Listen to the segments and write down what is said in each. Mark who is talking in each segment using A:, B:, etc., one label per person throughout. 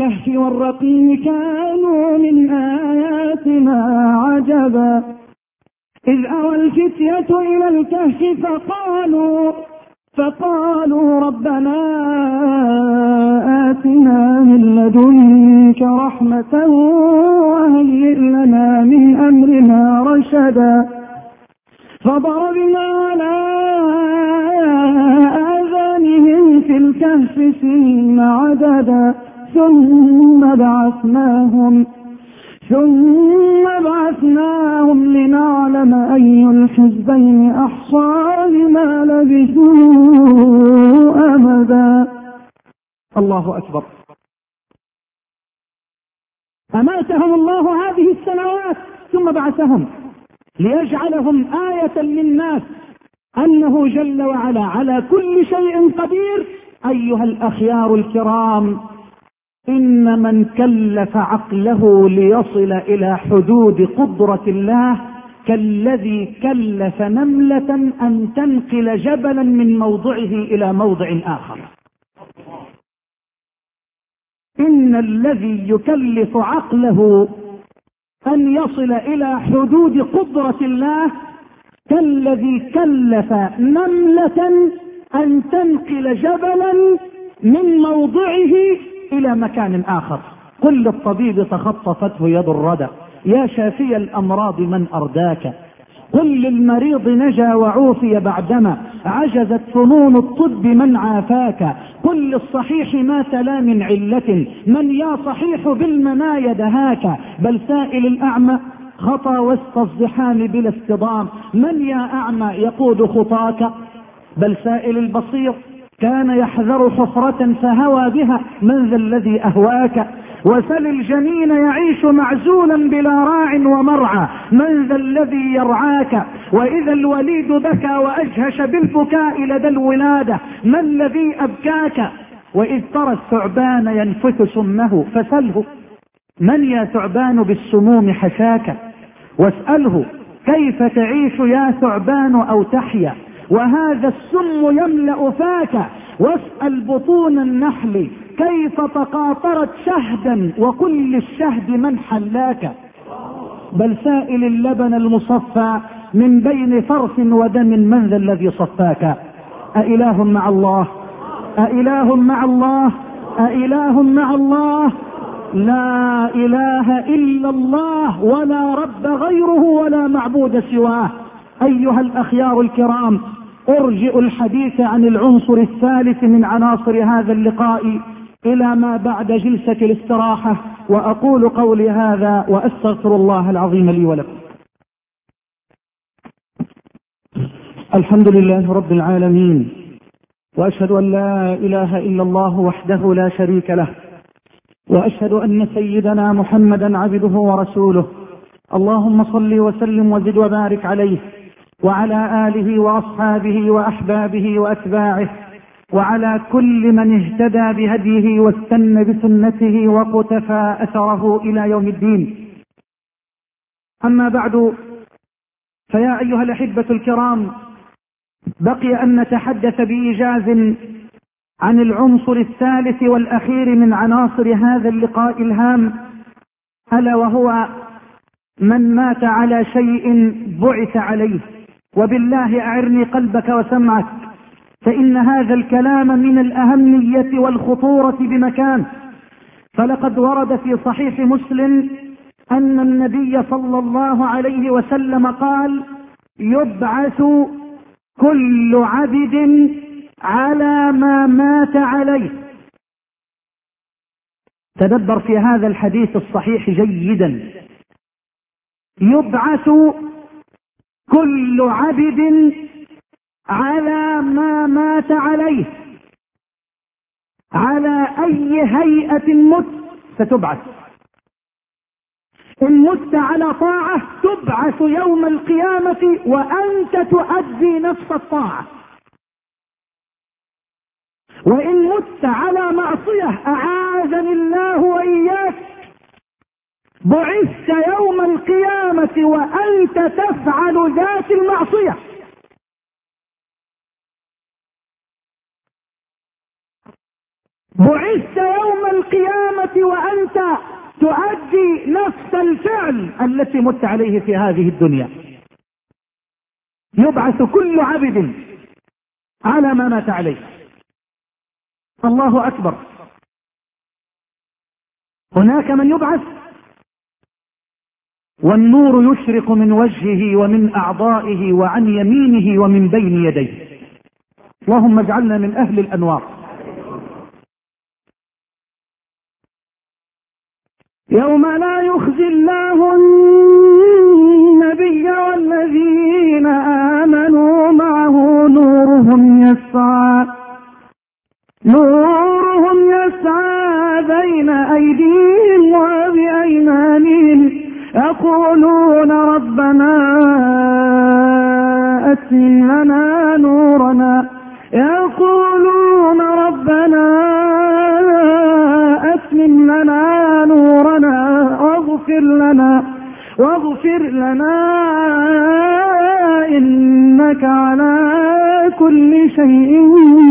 A: الكهف والرقيم كانوا من آياتنا عجبا إذ أوى الفتية إلى الكهف فقالوا ربنا آتنا من لدنك رحمة وهيئ لنا من أمرنا رشدا فضربنا على آذانهم في الكهف سنين عددا ثم بعثناهم لنعلم أي الحزبين أحصى لما لبثوا أمدا. الله أكبر. أماتهم الله هذه السنوات ثم بعثهم ليجعلهم آية للناس أنه جل وعلا على كل شيء قدير. أيها الأخيار الكرام، إن من كلف عقله ليصل إلى حدود قدرة الله كالذي كلف نملة أن تنقل جبلا من موضعه إلى موضع آخر. إن الذي يكلف عقله أن يصل إلى حدود قدرة الله كالذي كلف نملة أن تنقل جبلا من موضعه إلى مكان آخر. قل للطبيب تخطفته يد الردى يا شافي الأمراض من أرداك. قل للمريض نجا وعوفي بعدما عجزت فنون الطب من عافاك. قل للصحيح مات لا من علة من يا صحيح بالمنايا دهاك. بل سائل الأعمى خطى وسط الزحام بلا اصطدام من يا أعمى يقود خطاك. بل سائل البصير كان يحذر حفرة فهوى بها من ذا الذي أهواك. وسل الجنين يعيش معزولا بلا راع ومرعى من ذا الذي يرعاك. وإذا الوليد بكى وأجهش بالبكاء لدى الولادة ما الذي أبكاك. وإذ ترى الثعبان ينفث سمه فسله من يا ثعبان بالسموم حشاك. واسأله كيف تعيش يا ثعبان أو تحيا وهذا السم يملأ فاك. واسأل بطون النحل كيف تقاطرت شهدا وكل الشهد من حلاك. بل سائل اللبن المصفى من بين فرث ودم من ذا الذي صفاك. أإله مع الله؟ أإله مع الله؟ أإله مع الله؟ لا إله إلا الله ولا رب غيره ولا معبود سواه. أيها الأخيار الكرام، أرجئ الحديث عن العنصر الثالث من عناصر هذا اللقاء إلى ما بعد جلسة الاستراحة، وأقول قولي هذا وأستغفر الله العظيم لي ولكم. الحمد لله رب العالمين، وأشهد أن لا إله إلا الله وحده لا شريك له، وأشهد أن سيدنا محمدا عبده ورسوله. اللهم صل وسلم وزد وبارك عليه وعلى آله وأصحابه وأحبابه وأتباعه وعلى كل من اهتدى بهديه واستنى بسنته وقتفى أثره إلى يوم الدين. أما بعد، فيا أيها الأحبة الكرام، بقي أن نتحدث بإيجاز عن العنصر الثالث والأخير من عناصر هذا اللقاء الهام، ألا وهو من مات على شيء بعث عليه. وبالله أعرني قلبك وسمعك، فإن هذا الكلام من الأهمية والخطورة بمكان. فلقد ورد في صحيح مسلم أن النبي صلى الله عليه وسلم قال: يبعث كل عبد على ما مات عليه. تدبر في هذا الحديث الصحيح جيدا. يبعث كل عبد على ما مات عليه. على أي هيئة مت ستبعث. إن مت على طاعة تبعث يوم القيامة وأنت تؤدي نفس الطاعة، وإن مت على معصية أعاذني الله وإياك بعثت يوم القيامة وأنت تفعل ذات المعصية. بعثت يوم القيامة وأنت تؤدي نفس الفعل التي مت عليه في هذه الدنيا. يبعث كل عبد على ما مات عليه. الله أكبر. هناك من يبعث والنور يشرق من وجهه ومن أعضائه وعن يمينه ومن بين يديه. اللهم اجعلنا من أهل الأنوار. يوم لا يخزي الله النبي والذين آمنوا معه نورهم يسعى بين أيديهم وبأيمانهم يقولون ربنا أتمم لنا نورنا واغفر لنا إنك على كل شيء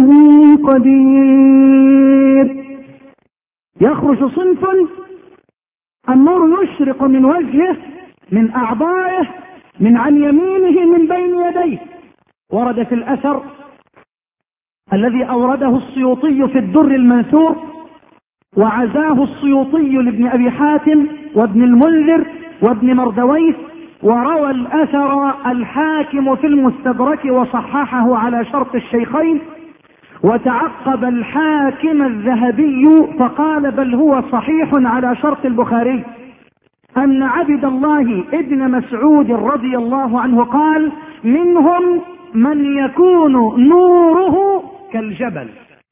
A: قدير. يخرج صنف النور يشرق من وجهه من أعضائه من عن يمينه من بين يديه. ورد في الأثر الذي أورده السيوطي في الدر المنثور وعزاه السيوطي لابن أبي حاتم وابن المنذر وابن مردويه، وروى الأثر الحاكم في المستدرك وصححه على شرط الشيخين، وتعقب الحاكم الذهبي فقال بل هو صحيح على شرط البخاري، أن عبد الله ابن مسعود رضي الله عنه قال منهم من يكون نوره كالجبل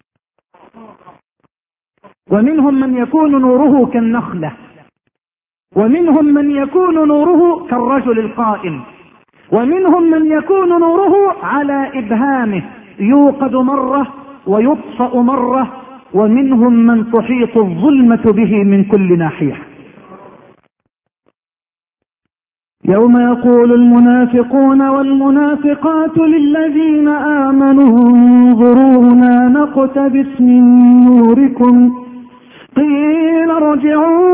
A: ومنهم من يكون نوره كالنخلة ومنهم من يكون نوره كالرجل القائم ومنهم من يكون نوره على إبهامه يوقد مرة ويطفأ مرة ومنهم من تحيط الظلمة به من كل ناحية. يوم يقول المنافقون والمنافقات للذين آمنوا انظرونا نقتبس من نوركم قيل ارجعوا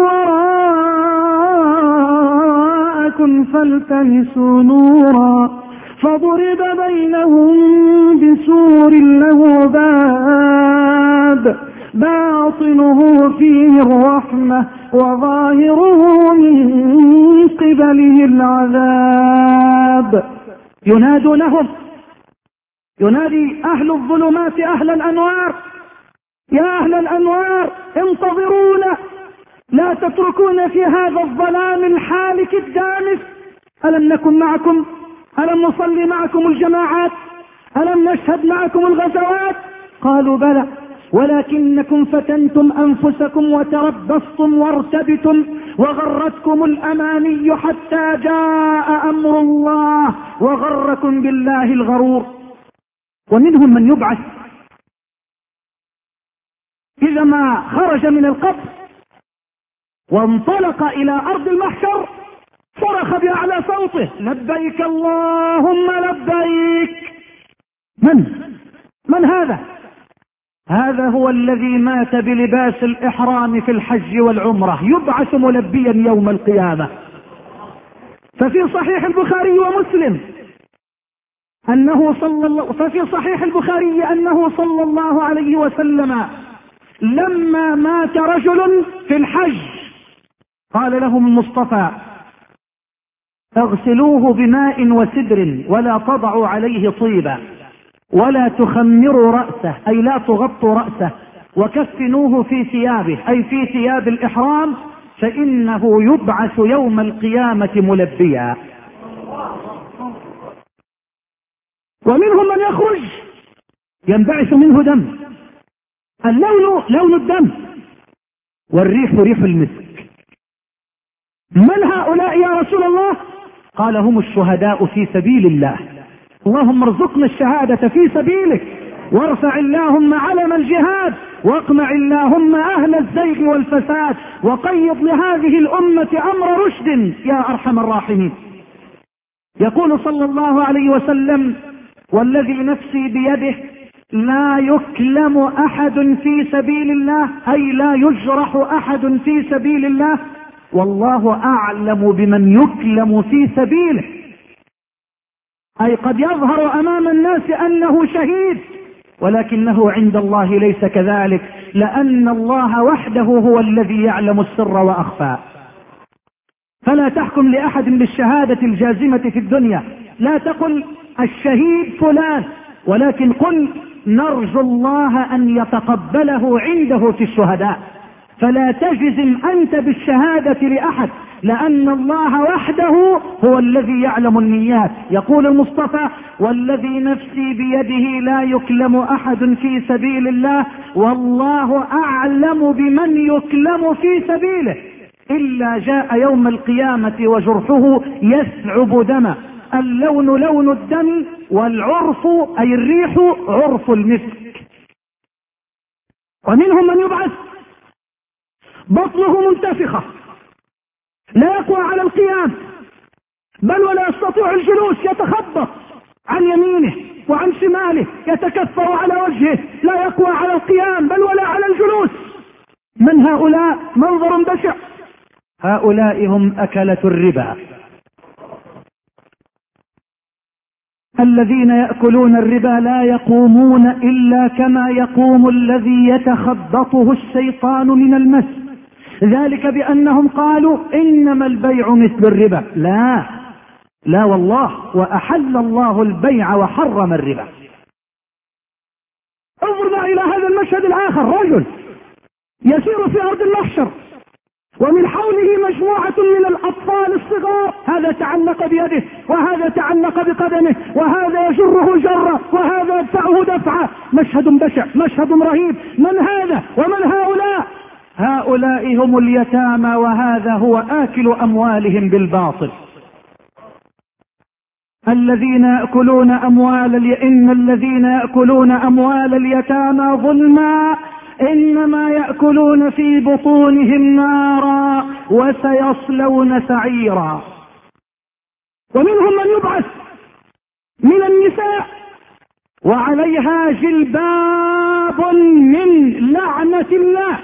A: وراءكم فالتمسوا نورا فضرب بينهم بسور له باب باطنه فيه الرحمة وظاهره من قبله العذاب. ينادونهم، ينادي أهل الظلمات أهل الأنوار، يا أهل الأنوار انتظرونا لا تتركون في هذا الظلام الحالك الدامس. ألم نكن معكم؟ ألم نصلي معكم الجماعات؟ ألم نشهد معكم الغزوات؟ قالوا بلى ولكنكم فتنتم أنفسكم وتربصتم وارتبتم وغرتكم الأماني حتى جاء أمر الله وغركم بالله الغرور. ومنهم من يبعث إذا ما خرج من القبر وانطلق إلى أرض المحشر صرخ بأعلى صوته لبيك اللهم لبيك. من هذا؟ هذا هو الذي مات بلباس الإحرام في الحج والعمرة، يبعث ملبيا يوم القيامة. ففي صحيح البخاري ومسلم ففي صحيح البخاري أنه صلى الله عليه وسلم لما مات رجل في الحج قال لهم المصطفى اغسلوه بماء وسدر ولا تضعوا عليه طيبا ولا تخمروا رأسه أي لا تغطوا رأسه وكفنوه في ثيابه أي في ثياب الإحرام فإنه يبعث يوم القيامة ملبيا. ومنهم من يخرج ينبعث منه دم، اللون لون الدم والريح ريح المسك. من هؤلاء يا رسول الله؟ قال هم الشهداء في سبيل الله. اللهم ارزقنا الشهادة في سبيلك وارفع اللهم علم الجهاد واقمع اللهم أهل الزيغ والفساد وقيض لهذه الأمة أمر رشد يا أرحم الراحمين. يقول صلى الله عليه وسلم والذي نفسي بيده لا يكلم أحد في سبيل الله، أي لا يجرح أحد في سبيل الله، والله أعلم بمن يكلم في سبيله. أي قد يظهر أمام الناس أنه شهيد، ولكنه عند الله ليس كذلك، لأن الله وحده هو الذي يعلم السر وأخفى. فلا تحكم لأحد بالشهادة الجازمة في الدنيا، لا تقل الشهيد فلان، ولكن قل نرجو الله أن يتقبله عنده في الشهداء. فلا تجزم أنت بالشهادة لأحد، لأن الله وحده هو الذي يعلم النيات. يقول المصطفى: والذي نفسي بيده لا يكلم أحد في سبيل الله والله أعلم بمن يكلم في سبيله، إلا جاء يوم القيامة وجرحه يسعب دما، اللون لون الدم والعرف أي الريح عرف المسك. ومنهم من يبعث بطنه منتفخة لا يقوى على القيام، بل ولا يستطيع الجلوس، يتخبط عن يمينه وعن شماله، يتكفر على وجهه، لا يقوى على القيام بل ولا على الجلوس. من هؤلاء؟ منظر بشع. هؤلاء هم أكلة الربا، الذين يأكلون الربا لا يقومون إلا كما يقوم الذي يتخبطه الشيطان من المس، ذلك بأنهم قالوا إنما البيع مثل الربا. لا والله، وأحل الله البيع وحرم الربا. انظرنا إلى هذا المشهد الآخر، رجل يسير في أرض المحشر ومن حوله مجموعة من الأطفال الصغار، هذا تعلق بيده وهذا تعلق بقدمه وهذا يجره جرة وهذا يدفعه دفعة. مشهد بشع، مشهد رهيب. من هذا ومن هؤلاء؟ هؤلاء هم اليتامى، وهذا هو آكل أموالهم بالباطل. الذين يأكلون إن الذين يأكلون أموال اليتامى ظلما إنما يأكلون في بطونهم نارا وسيصلون سعيرا. ومنهم من يبعث من النساء وعليها جلباب من لعنة الله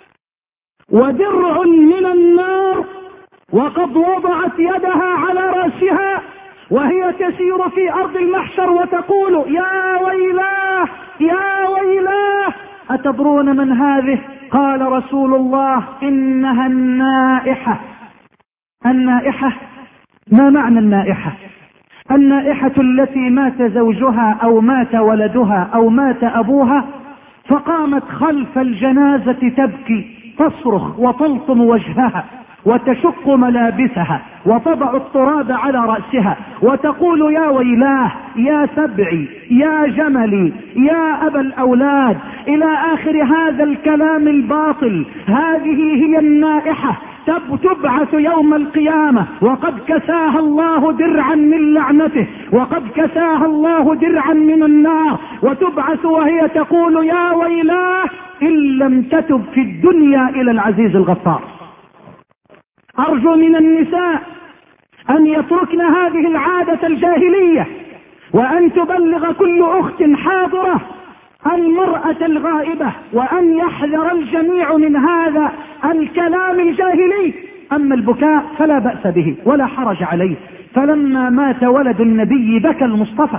A: ودرع من النار، وقد وضعت يدها على رأسها وهي تسير في أرض المحشر وتقول: يا ويلاه يا ويلاه. أتدرون من هذه؟ قال رسول الله: إنها النائحة. النائحة، ما معنى النائحة؟ النائحة التي مات زوجها أو مات ولدها أو مات أبوها فقامت خلف الجنازة تبكي، تصرخ وتلطم وجهها وتشق ملابسها وتضع التراب على رأسها وتقول: يا ويلاه يا سبعي يا جملي يا أبا الأولاد، إلى آخر هذا الكلام الباطل. هذه هي النائحة، تبعث يوم القيامة وقد كساها الله درعا من لعنته وقد كساها الله درعا من النار، وتبعث وهي تقول: يا ويلاه إن لم تتب في الدنيا إلى العزيز الغفار. أرجو من النساء أن يتركن هذه العادة الجاهلية، وأن تبلغ كل أخت حاضرة المرأة الغائبة، وأن يحذر الجميع من هذا الكلام الجاهلي. أما البكاء فلا بأس به ولا حرج عليه، فلما مات ولد النبي بكى المصطفى،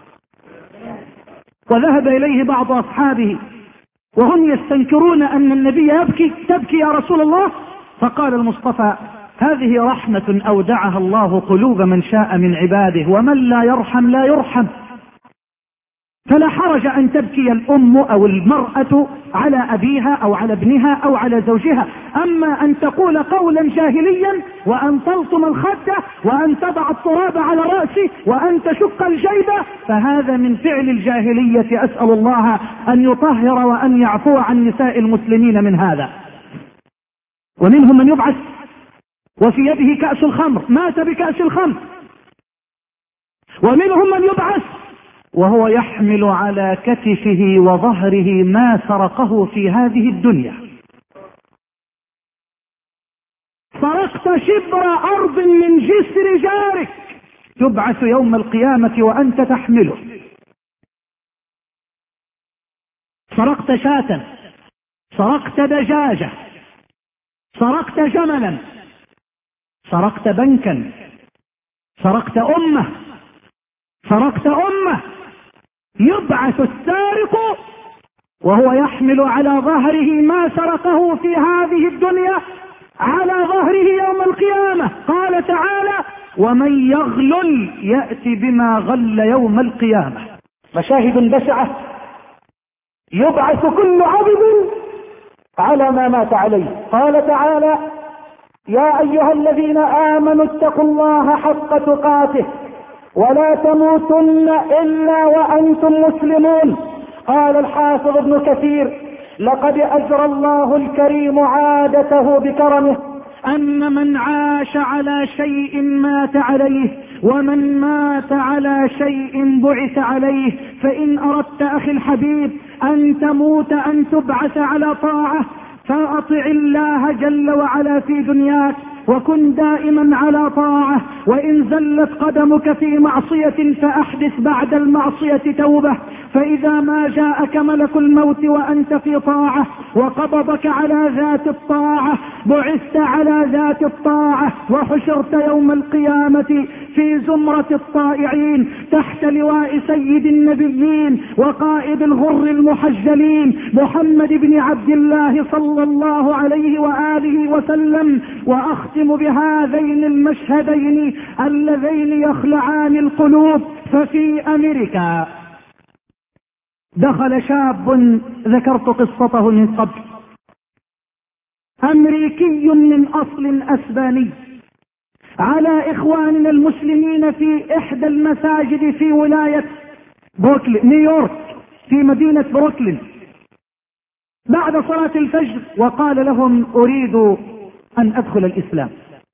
A: وذهب إليه بعض أصحابه وهم يستنكرون أن النبي يبكي: تبكي يا رسول الله؟ فقال المصطفى: هذه رحمة أودعها الله قلوب من شاء من عباده، ومن لا يرحم لا يرحم. فلا حرج أن تبكي الأم أو المرأة على أبيها أو على ابنها أو على زوجها، أما أن تقول قولا جاهليا وأن تلطم الخدة وأن تضع التراب على رأسه وأن تشق الجيبة، فهذا من فعل الجاهلية. أسأل الله أن يطهر وأن يعفو عن نساء المسلمين من هذا. ومنهم من يبعث وفي يده كأس الخمر، مات بكأس الخمر. ومنهم من يبعث وهو يحمل على كتفه وظهره ما سرقه في هذه الدنيا. سرقت شبر أرض من جسر جارك، تبعث يوم القيامة وأنت تحمله. سرقت شاة، سرقت دجاجة، سرقت جملا، سرقت بنكا، سرقت أمة، سرقت أمة. يبعث السارق وهو يحمل على ظهره ما سرقه في هذه الدنيا على ظهره يوم القيامة. قال تعالى: ومن يغلل يأتي بما غل يوم القيامة. مشاهد بشعة. يبعث كل عبد على ما مات عليه. قال تعالى: يا أيها الذين آمنوا اتقوا الله حق تقاته ولا تموتن إلا وأنتم مسلمون. قال الحافظ ابن كثير: لقد أجرى الله الكريم عادته بكرمه أن من عاش على شيء مات عليه، ومن مات على شيء بعث عليه. فإن أردت أخي الحبيب أن تموت أن تبعث على طاعة فأطع الله جل وعلا في دنياك وكن دائما على طاعة، وإن زلت قدمك في معصية فأحدث بعد المعصية توبة. فإذا ما جاءك ملك الموت وأنت في طاعة وقبضك على ذات الطاعة بعثت على ذات الطاعة وحشرت يوم القيامة في زمرة الطائعين تحت لواء سيد النبيين وقائد الغر المحجلين محمد بن عبد الله صلى الله عليه وآله وسلم. وأختم بهذين المشهدين اللذين يخلعان القلوب. ففي أمريكا دخل شاب ذكرت قصته من قبل، أمريكي من أصل أسباني، على إخواننا المسلمين في إحدى المساجد في ولاية بروكلين نيويورك في مدينة بروكلين بعد صلاة الفجر، وقال لهم: أريد أن أدخل الإسلام.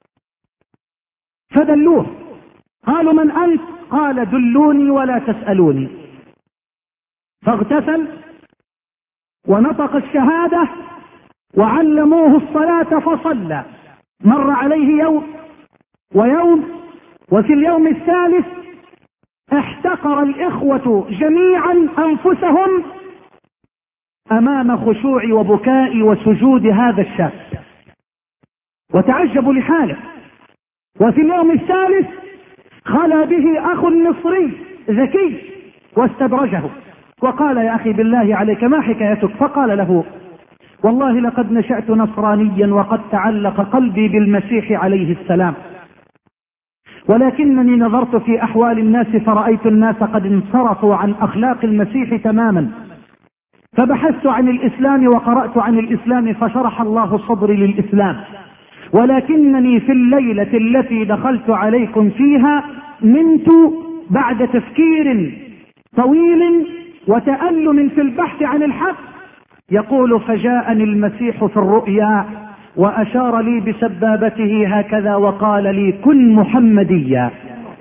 A: فدلوه، قالوا: من أنت؟ قال: دلوني ولا تسألوني. فاغتسل ونطق الشهادة وعلموه الصلاة فصلى. مر عليه يوم ويوم، وفي اليوم الثالث احتقر الإخوة جميعا أنفسهم أمام خشوع وبكاء وسجود هذا الشاب وتعجبوا لحاله. وفي اليوم الثالث خلى به أخ مصري ذكي واستدرجه وقال: يا أخي بالله عليك ما حكايتك؟ فقال له: والله لقد نشأت نصرانيا وقد تعلق قلبي بالمسيح عليه السلام، ولكنني نظرت في أحوال الناس فرأيت الناس قد انصرفوا عن أخلاق المسيح تماما، فبحثت عن الإسلام وقرأت عن الإسلام فشرح الله صدري للإسلام، ولكنني في الليلة التي دخلت عليكم فيها نمت بعد تفكير طويل وتألم في البحث عن الحق. يقول: فجاءني المسيح في الرؤيا وأشار لي بسبابته هكذا وقال لي: كن محمديا.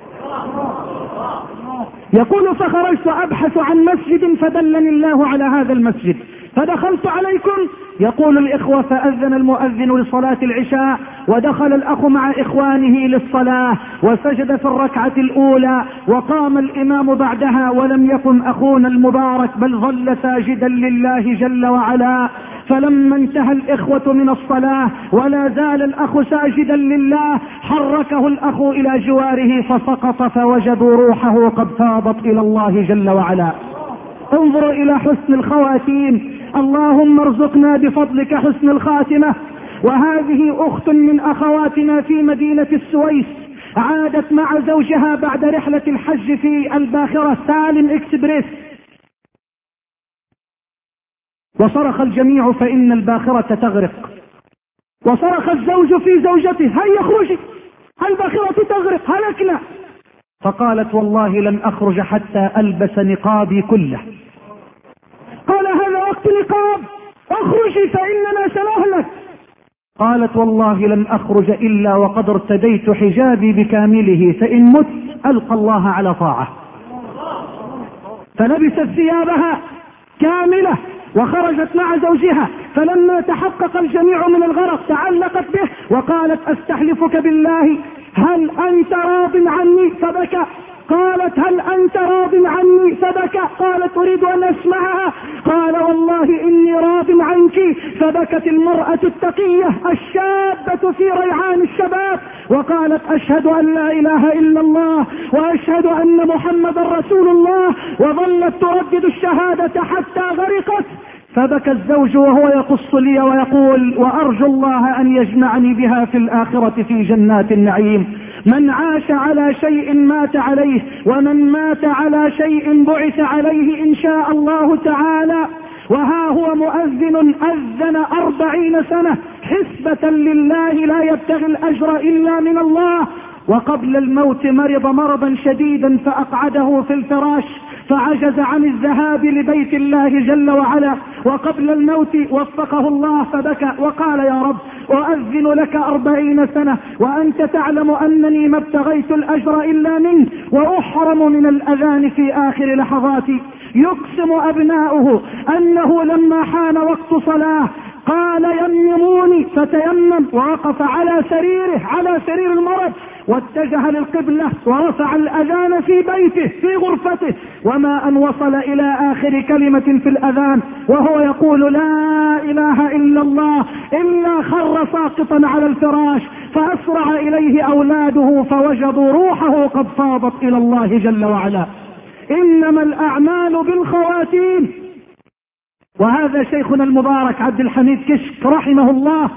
A: يقول: فخرجت أبحث عن مسجد فدلني الله على هذا المسجد فدخلت عليكم. يقول الإخوة: فأذن المؤذن لصلاة العشاء ودخل الأخ مع إخوانه للصلاة وسجد في الركعة الأولى وقام الإمام بعدها، ولم يقم أخونا المبارك بل ظل ساجدا لله جل وعلا. فلما انتهى الإخوة من الصلاة ولا زال الأخ ساجدا لله حركه الأخ إلى جواره فسقط فوجدوا روحه قد فاضت إلى الله جل وعلا. انظروا إلى حسن الخواتيم. اللهم ارزقنا بفضلك حسن الخاتمة. وهذه أخت من أخواتنا في مدينة السويس عادت مع زوجها بعد رحلة الحج في الباخرة سالم اكسبريس، وصرخ الجميع فإن الباخرة تغرق، وصرخ الزوج في زوجته: هيا اخرجي، الباخرة تغرق، هلكنا. فقالت: والله لن أخرج حتى ألبس نقابي كله. قال: هذا وقت نقاب، اخرجي فإننا سنهلك. قالت: والله لن أخرج إلا وقد ارتديت حجابي بكامله، فإن مت ألقى الله على طاعة. فلبست ثيابها كاملة وخرجت مع زوجها، فلما تحقق الجميع من الغرق تعلقت به وقالت: أستحلفك بالله هل أنت راض عني؟ فبكى قالت هل أنت راض عني؟ فبكى. قالت أريد أن أسمعها. قال والله إني راض عنك. فبكت المرأة التقية الشابة في ريعان الشباب وقالت أشهد أن لا إله إلا الله وأشهد أن محمد رسول الله، وظلت تردد الشهادة حتى غرقت. فبكى الزوج وهو يقص لي ويقول وأرجو الله أن يجمعني بها في الآخرة في جنات النعيم. من عاش على شيء مات عليه، ومن مات على شيء بعث عليه إن شاء الله تعالى. وها هو مؤذن أذن 40 سنة حسبة لله لا يبتغي الأجر إلا من الله. وقبل الموت مرض مرضا شديدا فأقعده في الفراش فعجز عن الذهاب لبيت الله جل وعلا. وقبل الموت وفقه الله فبكى وقال يا رب أؤذن لك 40 سنة وأنت تعلم أنني ما ابتغيت الأجر إلا منك وأحرم من الأذان في آخر لحظاتي. يقسم أبناؤه أنه لما حان وقت صلاة قال يمموني فتيمم ووقف على سريره على سرير المرض واتجه للقبلة ورفع الأذان في بيته في غرفته. وما أن وصل إلى آخر كلمة في الأذان وهو يقول لا إله إلا الله إلا خر ساقطا على الفراش، فأسرع إليه أولاده فوجدوا روحه قد فاضت إلى الله جل وعلا. إنما الأعمال بالخواتيم. وهذا شيخنا المبارك عبد الحميد كشك رحمه الله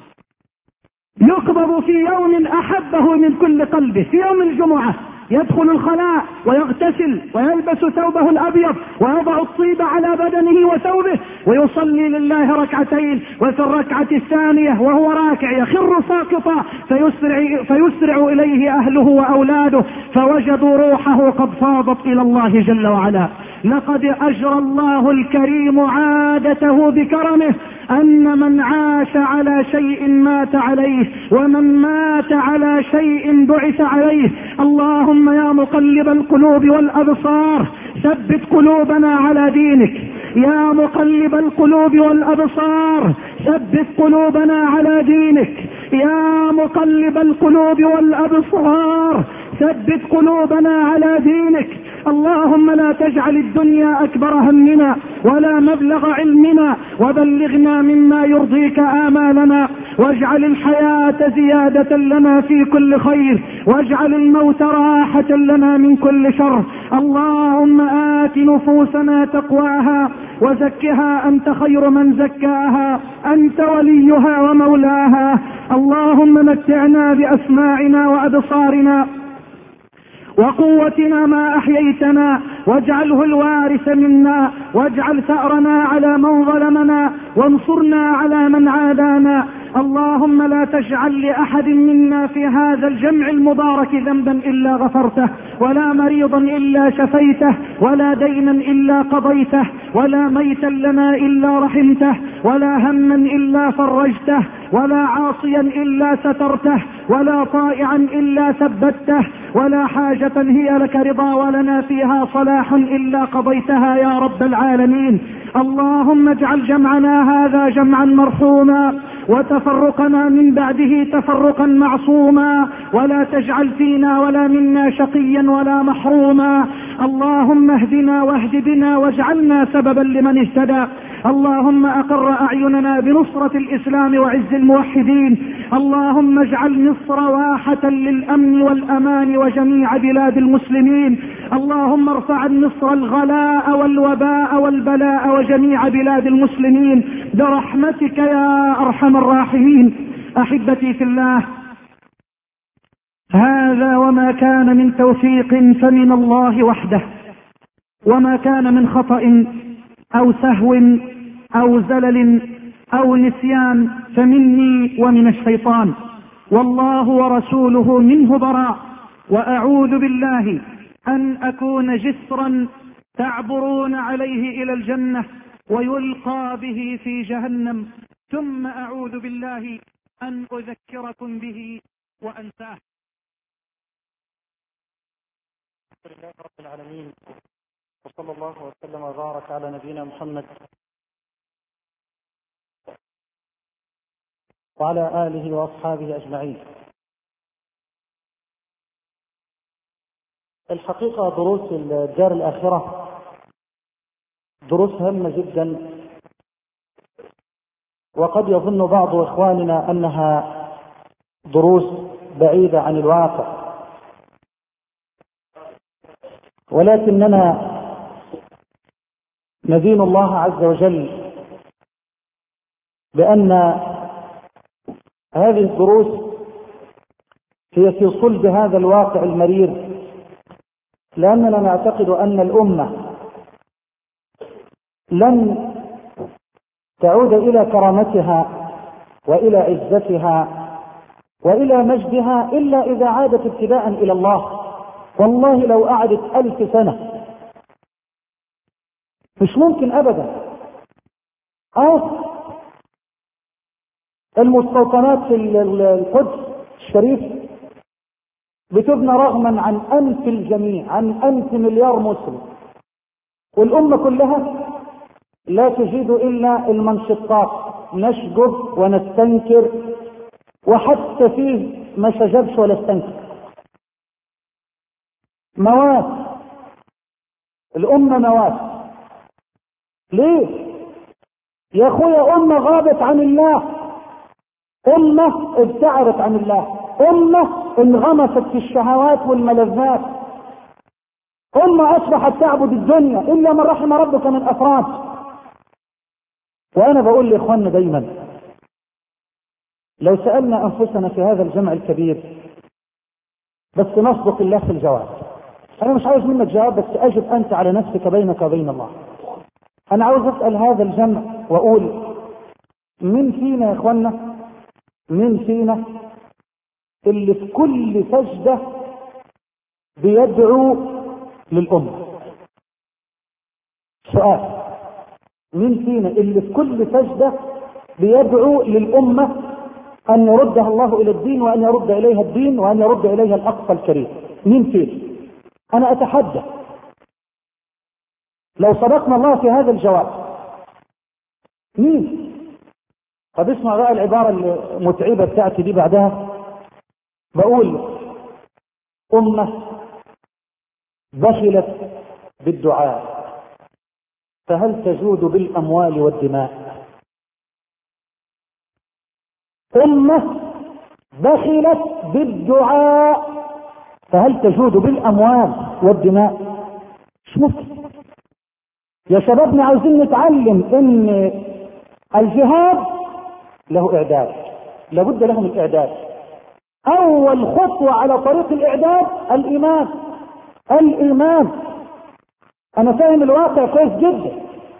A: يقبض في يوم أحبه من كل قلبه في يوم الجمعة، يدخل الخلاء ويغتسل ويلبس ثوبه الأبيض ويضع الطيب على بدنه وثوبه ويصلي لله ركعتين، وفي الركعة الثانية وهو راكع يخر ساقطا فيسرع إليه أهله وأولاده فوجدوا روحه قد فاضت إلى الله جل وعلا. لقد أجرى الله الكريم عادته بكرمه أن من عاش على شيء مات عليه، ومن مات على شيء بعث عليه. اللهم يا مقلب القلوب والأبصار ثبت قلوبنا على دينك. يا مقلب القلوب والأبصار ثبت قلوبنا على دينك. يا مقلب القلوب والأبصار ثبت قلوبنا على دينك. اللهم لا تجعل الدنيا أكبر همنا ولا مبلغ علمنا، وبلغنا مما يرضيك آمالنا، واجعل الحياة زيادة لنا في كل خير، واجعل الموت راحة لنا من كل شر. اللهم آت نفوسنا تقواها وزكها أنت خير من زكاها، أنت وليها ومولاها. اللهم متعنا بأسماعنا وأبصارنا وقوتنا ما أحييتنا، واجعله الوارث منا، واجعل ثأرنا على من ظلمنا، وانصرنا على من عادانا. اللهم لا تجعل لأحد منا في هذا الجمع المبارك ذنبا إلا غفرته، ولا مريضا إلا شفيته، ولا دينا إلا قضيته، ولا ميتا لنا إلا رحمته، ولا هما إلا فرجته، ولا عاصيا إلا سترته، ولا طائعا إلا ثبته، ولا حاجة هي لك رضا ولنا فيها صلاح إلا قضيتها يا رب العالمين. اللهم اجعل جمعنا هذا جمعا مرحوما، وتفرقنا من بعده تفرقا معصوما، ولا تجعل فينا ولا منا شقيا ولا محروما. اللهم اهدنا واهد بنا واجعلنا سببا لمن اهتدى. اللهم أقر أعيننا بنصرة الإسلام وعز الموحدين. اللهم اجعل مصر واحة للأمن والأمان وجميع بلاد المسلمين. اللهم ارفع عن مصر الغلاء والوباء والبلاء وجميع بلاد المسلمين برحمتك يا أرحم الراحمين. أحبتي في الله، هذا وما كان من توفيق فمن الله وحده، وما كان من خطأ أو سهو أو زلل أو نسيان فمني ومن الشيطان، والله ورسوله منه براء. وأعوذ بالله أن أكون جسرا تعبرون عليه إلى الجنة ويلقى به في جهنم، ثم أعوذ بالله أن أذكركم به وأنساه.
B: الحمد لله رب العالمين، وصلى الله وسلم وبارك على نبينا محمد وعلى آله وأصحابه أجمعين. الحقيقة دروس الدار الآخرة دروس هامة جدا، وقد يظن بعض إخواننا أنها دروس بعيدة عن الواقع، ولكننا ندين الله عز وجل بأن هذه الدروس هي في صلب هذا الواقع المرير، لأننا نعتقد أن الأمة لن تعود إلى كرامتها وإلى عزتها وإلى مجدها إلا إذا عادت ابتداء إلى الله. والله لو قعدت 1000 سنة مش ممكن أبدا. المستوطنات في القدس الشريف بتبنى رغما عن أنف الجميع، عن أنف مليار مسلم، والأمة كلها لا تجيد إلا المنشطات، نشجب ونستنكر، وحتى فيه ما شجبش ولا استنكر. موات الأمة، موات. ليه يا أخويا؟ أمة غابت عن الله، أمة ابتعدت عن الله، أمة انغمست في الشهوات والملذات، أمة أصبحت تعبد الدنيا إلا من رحم ربك من أفراد. وأنا بقول لإخواننا دايما، لو سألنا أنفسنا في هذا الجمع الكبير، بس نصدق الله في الجواب. أنا مش عاوز منك جواب، بس أجب أنت على نفسك بينك وبين الله. أنا عاوز أسأل هذا الجمع وأقول: من فينا يا إخواننا، من فينا اللي في كل سجدة بيدعو للأمة؟ سؤال: من فينا اللي في كل سجدة بيدعو للأمة أن يردها الله إلى الدين، وأن يرد إليها الدين، وأن يرد إليها الأقصى الكريم؟ مين فينا؟ أنا أتحدى لو صدقنا الله في هذا الجواب، مين؟ طب اسمع بقى العبارة المتعبة بتاعتي دي بعدها. بقول: أمة بخلت بالدعاء فهل تجود بالأموال والدماء؟ أمة بخلت بالدعاء فهل تجود بالأموال والدماء؟ مش ممكن يا شبابنا. عاوزين نتعلم ان الجهاد له إعداد، لابد له من إعداد. أول خطوة على طريق الإعداد الإيمان. الإيمان. أنا فاهم الواقع كويس جدا،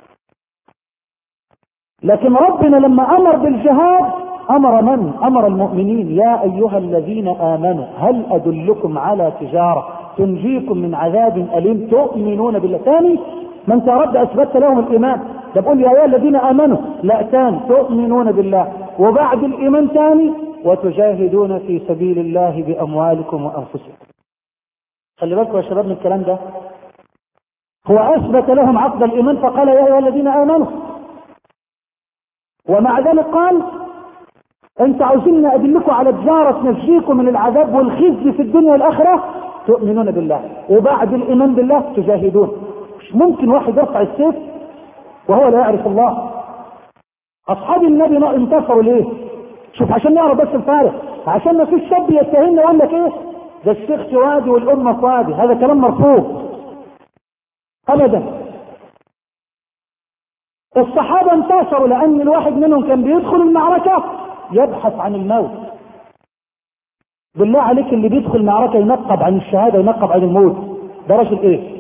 B: لكن ربنا لما أمر بالجهاد أمر من؟ أمر المؤمنين: يا أيها الذين آمنوا هل أدلكم على تجارة تنجيكم من عذاب أليم تؤمنون بالله. ثاني ما أنت رب أثبت لهم الإيمان، ده بقول يا أيها الذين آمنوا، لا تاني تؤمنون بالله، وبعد الإيمان ثاني وتجاهدون في سبيل الله بأموالكم وأنفسكم. خلي بالكم يا شباب من الكلام ده. هو أثبت لهم عقد الإيمان فقال يا أيها الذين آمنوا، ومع ذلك قال: أنت عاوزين أدلكم على تجارة تنجيكم من العذاب والخزي في الدنيا والآخرة، تؤمنون بالله، وبعد الإيمان بالله تجاهدون. مش ممكن واحد يرفع السيف وهو لا يعرف الله. أصحاب النبي انتصروا ليه؟ شوف، عشان نعرف بس الفارق، عشان ما فيش شاب يستهين يقول لك ايه ده الشيخ في وادي والأمة في وادي. هذا كلام مرفوض أبدا. الصحابة انتصروا لأن الواحد منهم كان بيدخل المعركة يبحث عن الموت. بالله عليك، اللي بيدخل المعركة ينقب عن الشهادة، ينقب عن الموت، ده رجل ايه؟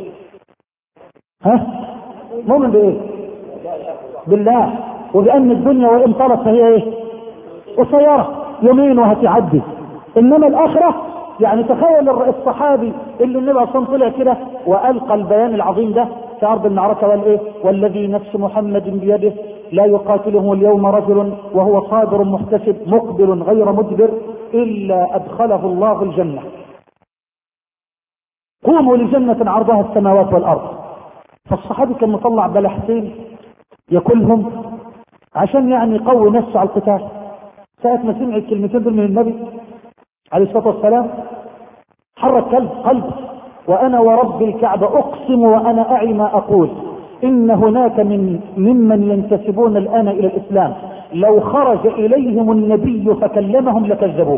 B: مؤمن بايه؟ بالله، وبأن الدنيا وإن طالت فهي ايه؟ قصيرة، يومين وهتعدي. إنما الآخرة يعني تخيل الصحابي اللي النبي أصلا طلع كده وألقى البيان العظيم ده في أرض المعركة، والإيه؟ والذي نفس محمد بيده لا يقاتلهم اليوم رجل وهو صابر محتسب مقبل غير مدبر إلا أدخله الله الجنة. قوموا لجنة عرضها السماوات والأرض. فالصحابي كان مطلع بلحتين ياكلهم عشان يعني يقوي نفسه على القتال. ساعة ما سمع الكلمتين دول من النبي عليه الصلاة والسلام حرك قلبه، وأنا ورب الكعبة أقسم وأنا أعي ما أقول إن هناك ممن ينتسبون الآن إلى الإسلام لو خرج إليهم النبي فكلمهم لكذبوه.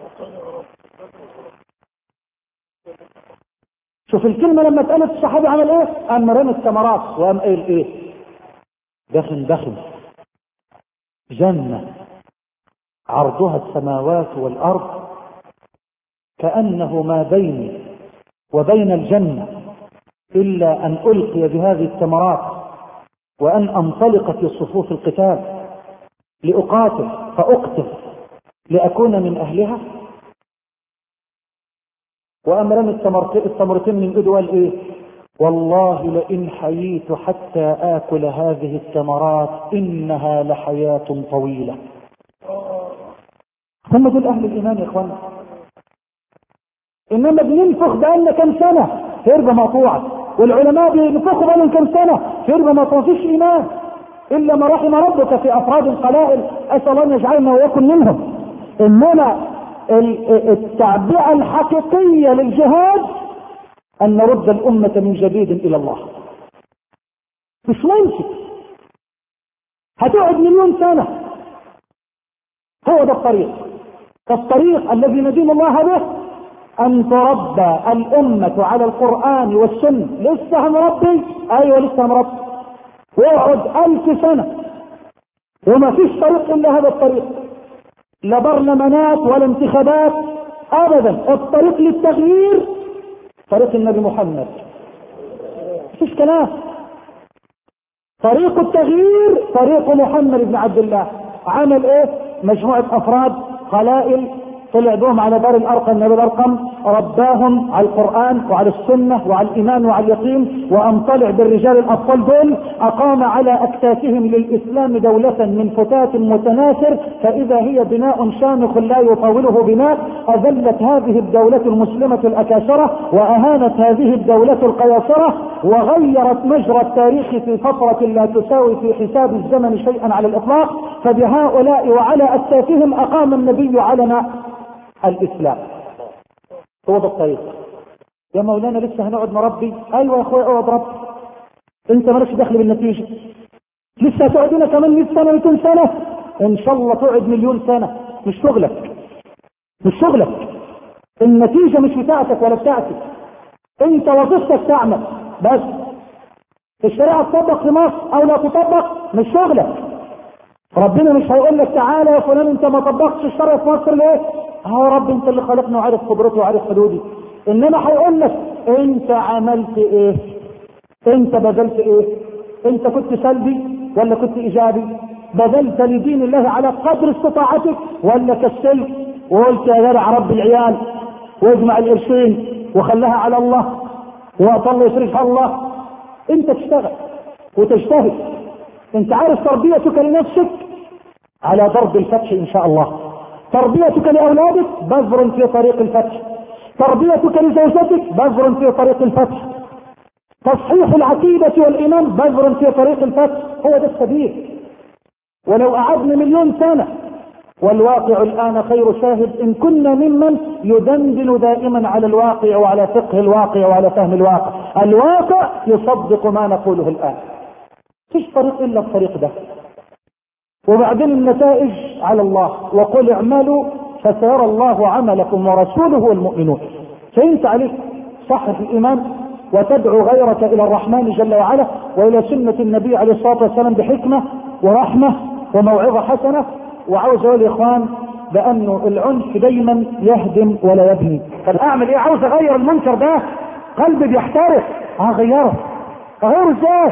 B: شوف الكلمة لما اتقالت الصحابي عمل ايه؟ قام رمى الثمرات وقام قايل ايه؟ دخن جنة عرضها السماوات والأرض كأنه ما بيني وبين الجنة إلا أن ألقي بهذه الثمرات وأن أنطلق في صفوف القتال لأقاتل فأقتل لأكون من أهلها. وأم رمي الثمرتين من إيده وقال إيه؟ والله لئن حييت حتى آكل هذه الثمرات إنها لحياة طويلة. هم دول أهل الإيمان يا إخوان. إنما بننفخ بقالنا كم سنة في ربة مقطوعة، والعلماء بينفخوا بقالهم كم سنة في ربة مقطوعة، فيش إيمان إلا ما رحم ربك في أفراد القلائل، أسأل أن يجعلنا ويكن منهم. إنما التعبئة الحقيقية للجهاد أن نرد الأمة من جديد إلى الله. مش ممكن هتقعد مليون سنة. هو ده الطريق الذي ندين الله به، أن تربى الأمة على القرآن والسنة. لسه هنربي، أيوة لسه هنربي، ويقعد 1000 سنة وما فيش طريق إلا هذا الطريق، لا برلمانات ولا انتخابات أبدا. الطريق للتغيير طريق النبي محمد، مفيش كلام. طريق التغيير طريق محمد بن عبد الله. عمل ايه؟ مجموعة أفراد قلائل طلع بهم على دار الأرقم، النبي الأرقم رباهم على القرآن وعلى السنة وعلى الإيمان وعلى اليقين، وأن طلع بالرجال الأبطال دول أقام على أكتافهم للإسلام دولة من فتات متناثر، فإذا هي بناء شامخ لا يطاوله بناء. أذلت هذه الدولة المسلمة الأكاسرة وأهانت هذه الدولة القياصرة، وغيرت مجرى التاريخ في فترة لا تساوي في حساب الزمن شيئا على الإطلاق. فبهؤلاء وعلى أكتافهم أقام النبي علنا الإسلام. هو ده الطريق. يا مولانا لسه هنقعد نربي؟ أيوة يا أخوي اقعد ربي، أنت مالكش دخل بالنتيجة. لسه هتقعدنا كمان 100 سنة 200 سنة، إن شاء الله تقعد مليون سنة، مش شغلك. النتيجة مش بتاعتك ولا بتاعتي، أنت وظيفتك تعمل بس. الشريعة تطبق في مصر أو لا تطبق مش شغلك. ربنا مش هيقول لك تعالى يا فلان انت ما طبقتش الشرع في مصر ليه؟ يا رب انت اللي خلقنا وعارف قدرتي وعارف حدودي. انما هيقول لك انت عملت ايه؟ انت بذلت ايه؟ انت كنت سلبي ولا كنت ايجابي؟ بذلت لدين الله على قدر استطاعتك ولا كسلت وقلت يا جدع رب العيال واجمع القرشين وخليها على الله واطل يصرفها الله؟ انت تشتغل وتجتهد. انت عارف تربيتك لنفسك على ضرب الفتح ان شاء الله، تربيتك لاولادك بذر في طريق الفتح، تربيتك لزوجتك بذر في طريق الفتح، تصحيح العقيدة والايمان بذر في طريق الفتح. هو ده السبيل. ولو قعدنا مليون سنة، والواقع الان خير شاهد ان كنا ممن يدندن دائما على الواقع وعلى فقه الواقع وعلى فهم الواقع. الواقع يصدق ما نقوله الان، فيش طريق الا الطريق ده. وبعدين النتائج على الله، وقل اعملوا فسيرى الله عملكم ورسوله والمؤمنون. فانت عليك صحح الايمان وتدعو غيرك الى الرحمن جل وعلا والى سنة النبي عليه الصلاة والسلام بحكمة ورحمة وموعظة حسنة. وعاوز اقول يا اخوان بانه العنف دايما يهدم ولا يبني. طب اعمل ايه؟ عاوز اغير المنكر ده، قلبي بيحترق، اغيره ازاي؟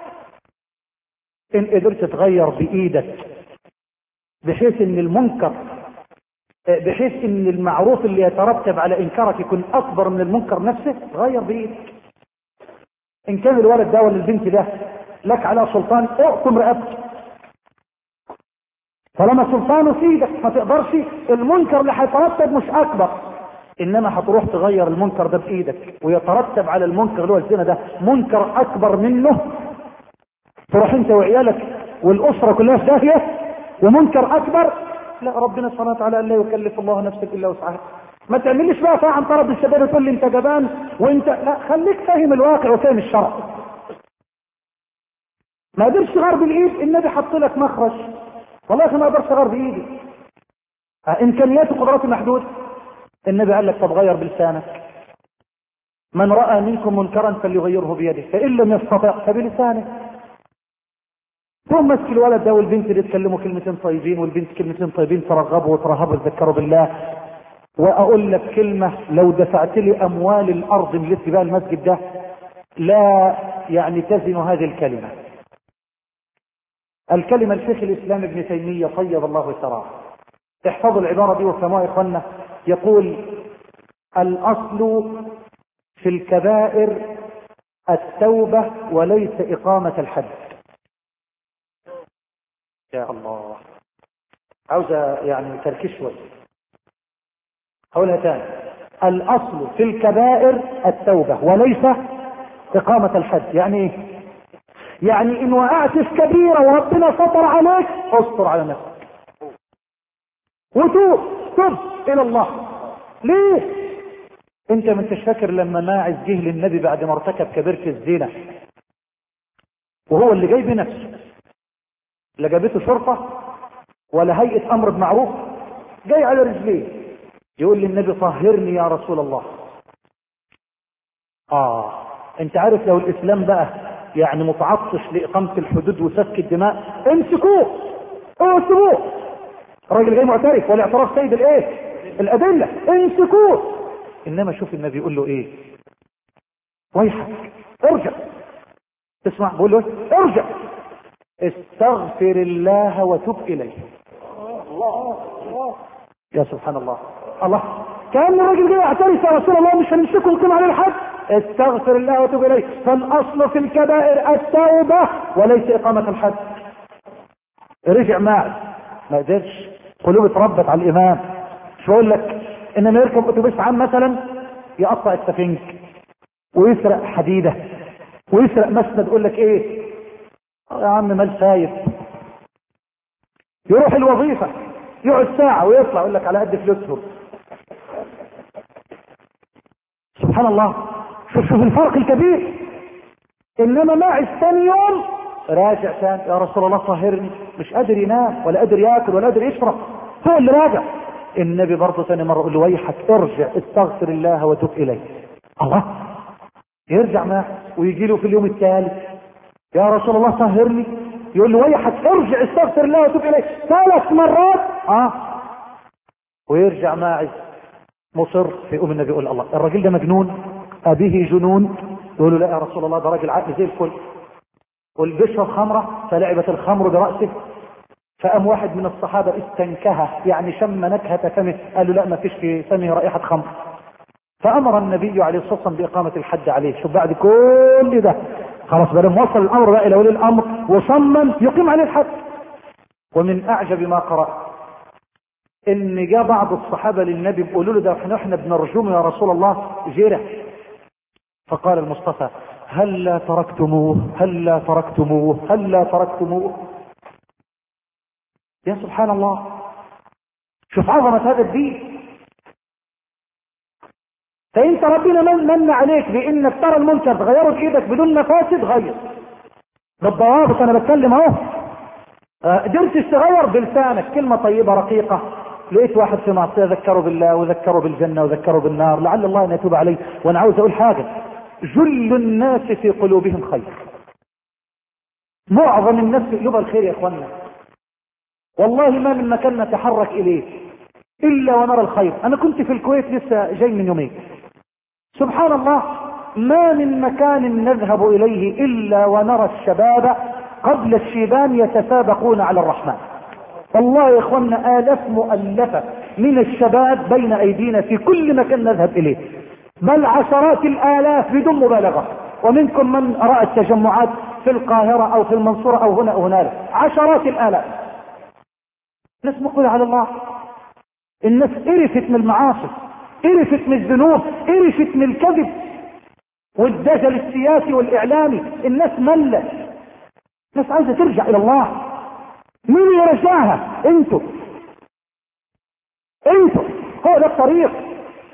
B: ان قدرت تغير بايدك بحيث ان المنكر، بحيث ان المعروف اللي يترتب على انكارك يكون اكبر من المنكر نفسه، غير بايدك. ان كان الولد ده ولا البنت ده لك على سلطان، اقسم رقبتك. طالما سلطانه في ايدك ما تقدرش، المنكر اللي هيترتب مش اكبر، انما هتروح تغير المنكر ده بايدك ويترتب على المنكر اللي هو الزنا ده منكر اكبر منه، تروح انت وعيالك والاسره كلها في داهيه ومنكر اكبر. لا، ربنا سبحانه وتعالى لا يكلف الله نفسا الا وسعها. ما تعمليش بقى فيها عن طرد الشباب وتقول لي انت جبان وانت لا، خليك فاهم الواقع وفاهم الشرع. ما قدرش تغير بالايد، النبي حط لك مخرج. والله ما قدرش اغير بايدي، امكانياتي وقدراتي محدود. النبي قال لك طب غير بلسانك. من راى منكم منكرا فليغيره بيده، فان لم يستطع فبلسانه. ثم مسك الولد ده والبنت اللي يتكلموا كلمتين طيبين، والبنت كلمتين طيبين ترغبوا وترهبوا وتذكروا بالله. واقول لك كلمه، لو دفعت لي اموال الارض من اتباع المسجد ده لا يعني تزن هذه الكلمه. الكلمه الشيخ الاسلام ابن تيميه طيب الله ثراه، احفظوا العباره دي وافهموها يا اخوانا. يقول: الاصل في الكبائر التوبه وليس اقامه الحد. يا الله، عاوزه يعني تركيز شويه. هقولها تاني: الاصل في الكبائر التوبه وليس اقامه الحد. يعني ايه؟ يعني ان وقعت في كبيره وربنا ستر عليك، استر على نفسك وتوب، تب الى الله. ليه؟ انت ما انتش فاكر لما ماعز جه للنبي بعد ما ارتكب كبيرة الزنا، وهو اللي جاي بنفسه، لا جابته شرطه ولا هيئه امر بمعروف، جاي على رجليه يقول للنبي: طهرني يا رسول الله. انت عارف لو الاسلام بقى يعني متعطش لاقامه الحدود وسفك الدماء، امسكوه اوسبوه. الراجل جاي معترف والاعتراف سيد الايه؟ الادله، امسكوه. انما شوف النبي يقول له ايه: ويحك ارجع. تسمع بقول له ارجع، استغفر الله وتب اليه. يا سبحان الله. الله، كان الراجل جاي يعترف: يا رسول الله مش هنمسكه ونقيم عليه الحد، استغفر الله وتب اليه. فالاصل في الكبائر التوبه وليس اقامه الحد. رجع معي، ما قدرش، قلوب اتربت على الايمان. مش بقول لك انما يركب اتوبيس عام مثلا يقطع السفنج ويسرق حديده ويسرق مسند، يقول لك ايه يا عم مال سايب. يروح الوظيفه يقعد ساعه ويطلع يقول لك على قد فلوسهم. سبحان الله، شوف الفرق الكبير. انما معي ثاني يوم راجع ثاني: يا رسول الله طهرني. مش قادر ينام ولا قادر ياكل ولا قادر يشرب، هو اللي راجع. النبي برضه ثاني مره يقول له: ويحك ارجع، استغفر الله وتب اليه. الله، يرجع معه ويجي له في اليوم الثالث: يا رسول الله طهرني. يقول له: ويحك ارجع، استغفر الله وتب اليه. 3 مرات. ويرجع ماعز مصر. فيقوم النبي يقول: الله، الراجل ده مجنون، ابيه جنون. يقول له: لا يا رسول الله، ده راجل عقل زي الفل، والبشرب خمره فلعبت الخمر براسه. فقام واحد من الصحابه استنكها، يعني شم نكهه فمه، قال له: لا، ما فيش في فمه رائحه خمر. فامر النبي عليه الصلاه والسلام باقامه الحد عليه. شوف بعد كل ده خلاص بقى موصل الامر بقى الى ولي الامر وصمم يقيم عليه الحد. ومن اعجب ما قرأت ان جاء بعض الصحابه للنبي بيقولوا له: ده احنا بنرجمه يا رسول الله جرح. فقال المصطفى: هلا تركتموه، هلا تركتموه، هلا تركتموه. يا سبحان الله، شوف عظمه هذا الدين. فانت ربنا من عليك بانك ترى المنكر تغيره بايدك بدون مفاسد، غير بالضوابط. انا بتكلم اهو. قدرت تغير بلسانك كلمه طيبه رقيقه، لقيت واحد في معصيه ذكره بالله وذكره بالجنه وذكره بالنار، لعل الله ان يتوب عليه. وانا عاوز اقول حاجه: جل الناس في قلوبهم خير. معظم الناس في قلوبها الخير يا اخوانا. والله ما من مكان نتحرك اليه الا ونرى الخير. انا كنت في الكويت لسه جاي من يومين، سبحان الله، ما من مكان نذهب اليه الا ونرى الشباب قبل الشيبان يتسابقون على الرحمن. والله يا اخوانا آلاف مؤلفة من الشباب بين ايدينا في كل مكان نذهب اليه، بل عشرات الالاف بدون مبالغة. ومنكم من رأى التجمعات في القاهرة او في المنصورة او هنا او هنالك، عشرات الالاف. ناس مقبلة على الله. الناس قرفت من المعاصي، قرفت من الذنوب، قرفت من الكذب والدجل السياسي والاعلامي. الناس ملت، الناس عايزة ترجع الى الله. مين يرجعها؟ انتوا، هو ده الطريق.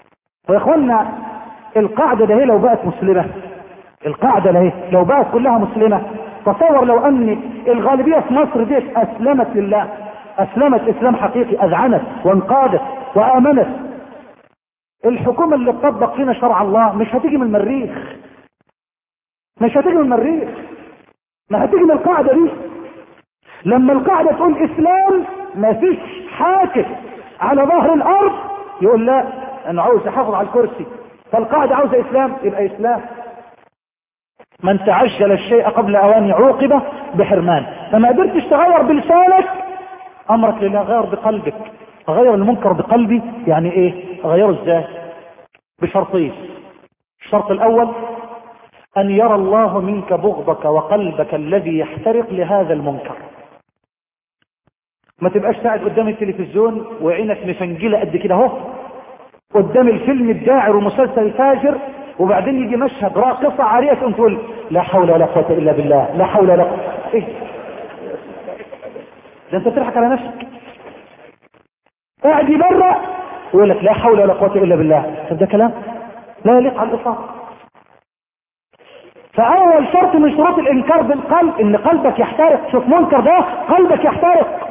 B: ويا اخوانا القاعدة ده هي لو بقت مسلمة، القاعدة ده هي لو بقت كلها مسلمة، تصور لو ان الغالبية في مصر دي اسلمت لله، اسلمت اسلام حقيقي، اذعنت وانقادت وامنت، الحكومة اللي تطبق فينا شرع الله مش هتيجي من المريخ، مش هتيجي من المريخ، ما هتيجي من القاعدة دي. لما القاعدة تقول اسلام ما فيش حاكم على ظهر الارض يقول لا انا عاوز احافظ على الكرسي، فالقاعدة عاوزة اسلام يبقى اسلام. من تعجل الشيء قبل اوان عوقبه بحرمان. فما قدرتش تغير بلسانك امرك لله، غير بقلبك. اغير المنكر بقلبي يعني ايه؟ اغيره ازاي؟ بشرطين. الشرط الاول ان يرى الله منك بغضك وقلبك الذي يحترق لهذا المنكر. ما تبقاش قاعد قدام التلفزيون وعينك مفنجله قد كده اهو قدام الفيلم الداعر ومسلسل الفاجر، وبعدين يجي مشهد راقصة عارية تقوم تقول لا حول ولا قوة الا بالله، لا حول ولا قوة. ايه ده؟ انت بتضحك على نفسك. قاعد يبرأ ويقول لك لا حول ولا قوة الا بالله. طب ده كلام لا يليق على الاطلاق. فاول شرط من شروط الانكار بالقلب ان قلبك يحترق. شوف منكر ده قلبك يحترق.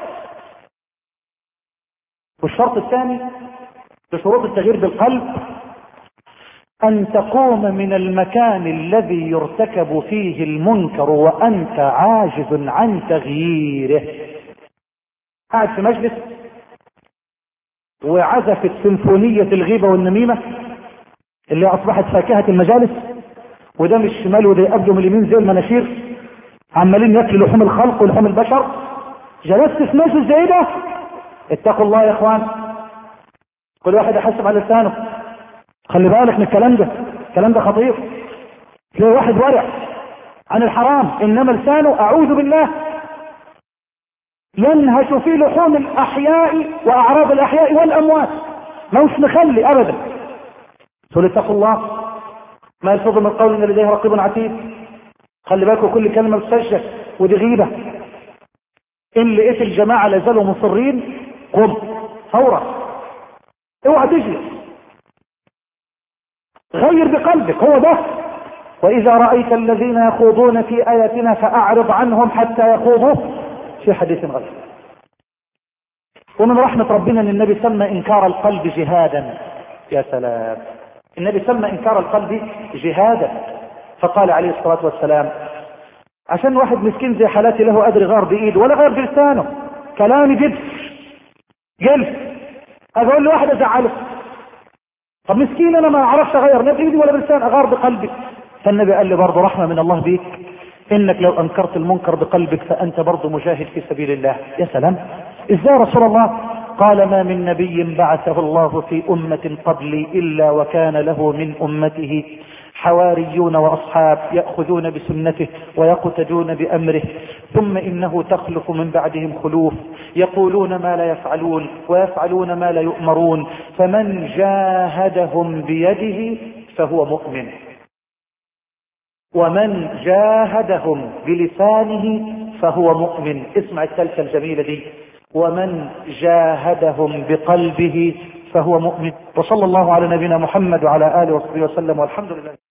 B: والشرط الثاني بشروط التغيير بالقلب ان تقوم من المكان الذي يرتكب فيه المنكر وانت عاجز عن تغييره. قاعد في مجلس وعزفت سيمفونية الغيبة والنميمة اللي اصبحت فاكهة المجالس، وده من الشمال وده يقابله من اليمين زي المناشير عمالين ياكلوا لحوم الخلق ولحوم البشر. جلست في مجلس زي ده، اتقوا الله يا اخوان، كل واحد يحسب على لسانه. خلي بالك من الكلام ده، الكلام ده خطير. تلاقي واحد ورع عن الحرام انما لسانه اعوذ بالله ينهش في لحوم الاحياء واعراض الاحياء والاموات، ما هوش مخلي ابدا. قل اتقوا الله ما يلفظ من قول ان لديه رقيب عتيد. خلي بالكم كل كلمه بتسجل، ودي غيبه. ان لقيت الجماعه لا زالوا مصرين قم فورا، اوعى تجلس، غير بقلبك. هو ده. واذا رايت الذين يخوضون في اياتنا فاعرض عنهم حتى يخوضوا في حديث غيره. ومن رحمه ربنا ان النبي سمى انكار القلب جهادا. يا سلام، النبي سمى انكار القلب جهادا، فقال عليه الصلاه والسلام عشان واحد مسكين زي حالاتي له ادري غار بايده ولا غير بلسانه، كلامي جلس اقول له واحد ازعله. طب مسكين انا ما اعرفش اغير لا بايدي ولا بلسان، اغار بقلبي. فالنبي قال لي برضه رحمه من الله بيك، انك لو انكرت المنكر بقلبك فانت برضه مجاهد في سبيل الله. يا سلام، ازاي رسول الله؟ قال ما من نبي بعثه الله في امة قبلي الا وكان له من امته حواريون واصحاب ياخذون بسنته ويقتدون بامره، ثم انه تخلف من بعدهم خلوف يقولون ما لا يفعلون ويفعلون ما لا يؤمرون، فمن جاهدهم بيده فهو مؤمن، ومن جاهدهم بلسانه فهو مؤمن. اسمع الثالثة الجميلة دي، ومن جاهدهم بقلبه فهو مؤمن. وصلى الله على نبينا محمد وعلى آله وصحبه وسلم، والحمد لله.